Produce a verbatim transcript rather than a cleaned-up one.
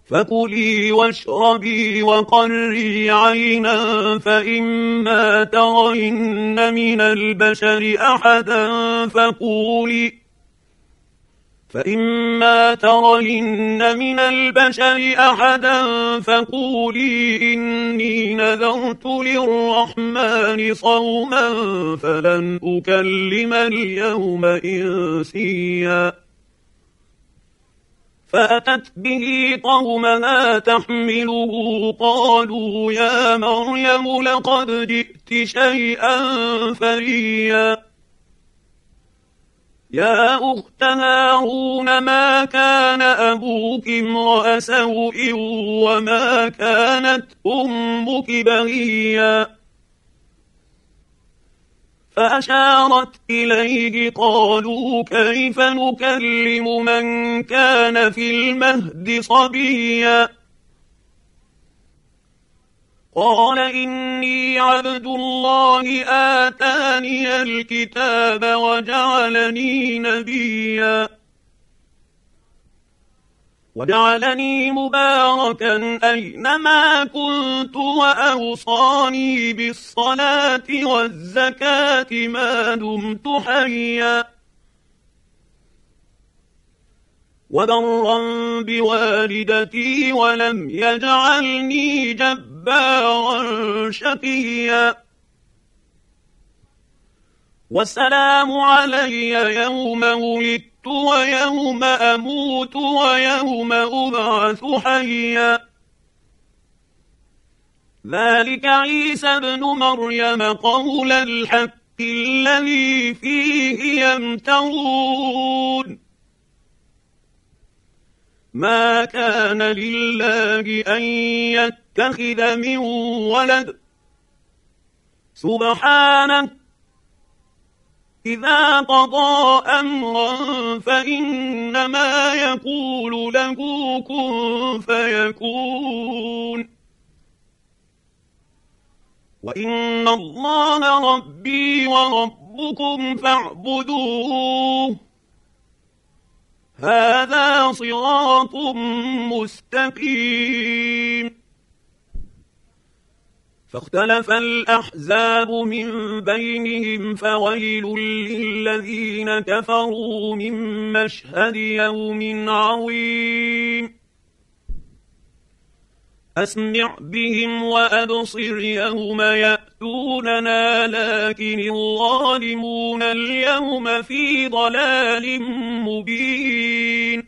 فكلي واشربي وقري عينا فإما ترين من البشر أحدا فقولي فإما ترين من البشر أحدا فقولي إني نذرت للرحمن صوما فلن أكلم اليوم إنسيا. فأتت به قومها تحمله قالوا يا مريم لقد جئت شيئا فريا. يا أخت هارون ما كان أبوك امرأ سوء وما كانت أمك بغيا. فأشارت إليه قالوا كيف نكلم من كان في المهد صبيا. قال إني عبد الله آتاني الكتاب وجعلني نبيا وجعلني مباركا أينما كنت وأوصاني بالصلاة والزكاة ما دمت حيا وبرا بوالدتي ولم يجعلني جبارا شقيا. والسلام علي يوم ولدت ويوم أموت ويوم أبعث حيا. ذلك عيسى ابن مريم قول الحق الذي فيه يمترون. ما كان لله أن يتخذ من ولد سبحانه إذا قضى أمرا فإنما يقول له كن فيكون. وإن الله ربي وربكم فاعبدوه هذا صراط مستقيم. فاختلف الأحزاب من بينهم فويل للذين كفروا من مشهد يوم عظيم. أسمع بهم وأبصر يوم يأتوننا لكن الظالمون اليوم في ضلال مبين.